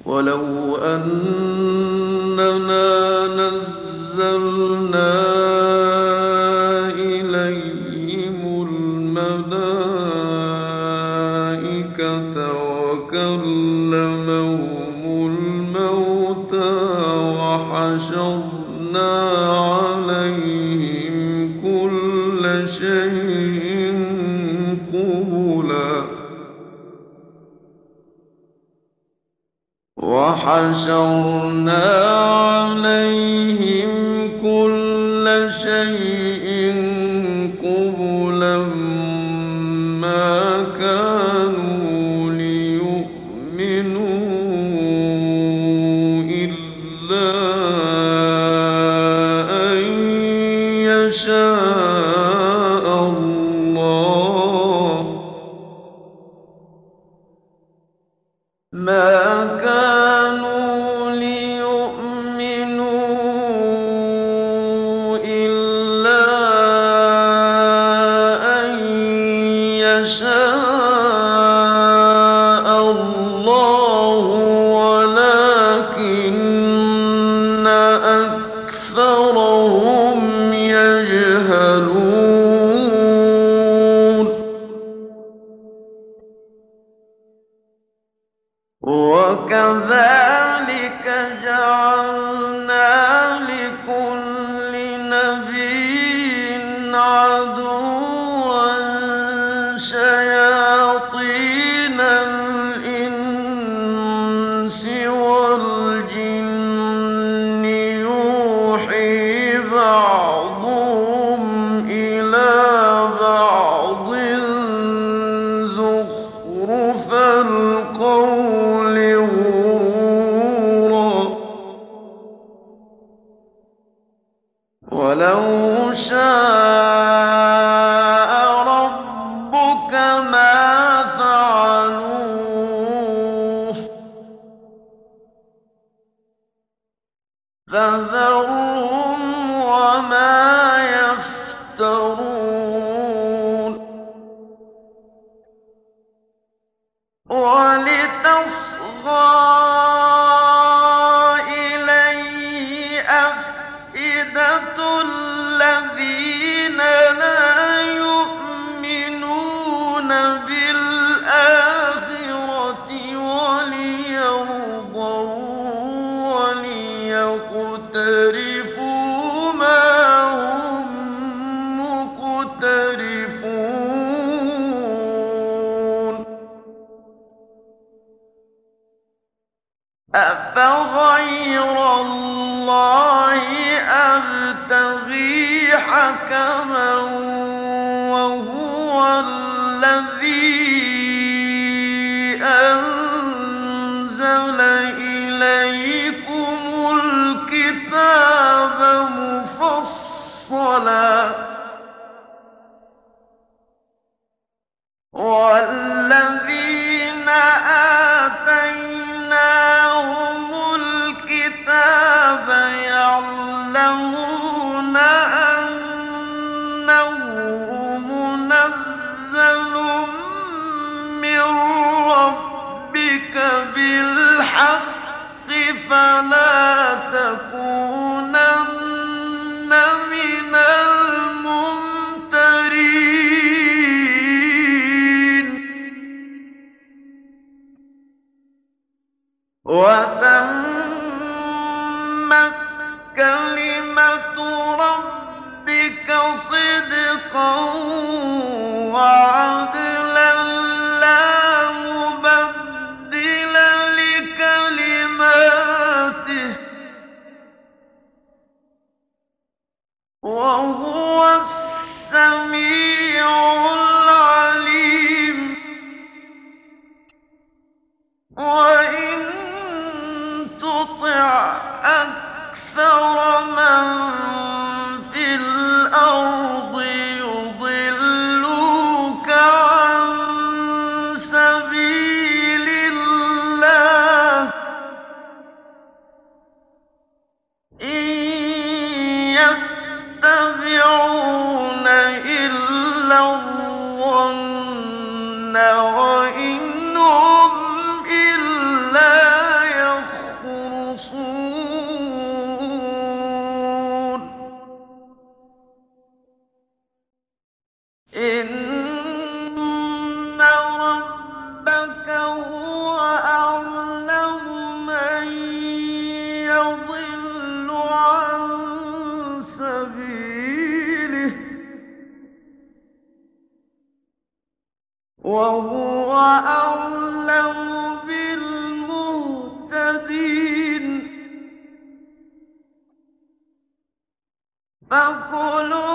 ولو أننا نزلنا إليهم الملائكة وكلمهم الموتى وحشرنا عليهم كل شيء قبلا ما كانوا ليؤمنوا إلا أن يشاء الله ما كانوا ليؤمنوا إلا أن يشاء الله ولكن أكثرهم يجهلون وكذلك جعلنا لكل نبي عدوا شياطين الإنس والجن يوحي بعضهم إلى بعض زخرف القول غرورا ولو شاء ربك ما فعلوه فذرهم وما يفترون ولتصغى إليه أفئدة الذين لا يؤمنون بالآخرة وليرضوا وليقترفوا ما هم مقترفون أفغير الله أبتغي حكما وهو الذي أنزل إليكم الكتاب مفصلا والذين آتيناهم الكتاب يعلمون أنه منزل من ربك بالحق فلا تكونن من الممترين وتمت كلمة ربك صدقا وعدلا لا مبدل لكلماته وهو السميع العليم وإن تطع أكثر من في الأرض يضلوك عن سبيل الله إن يتبعون إلا الظن وإن هم إلا أعلم بالمهتدين فكلوا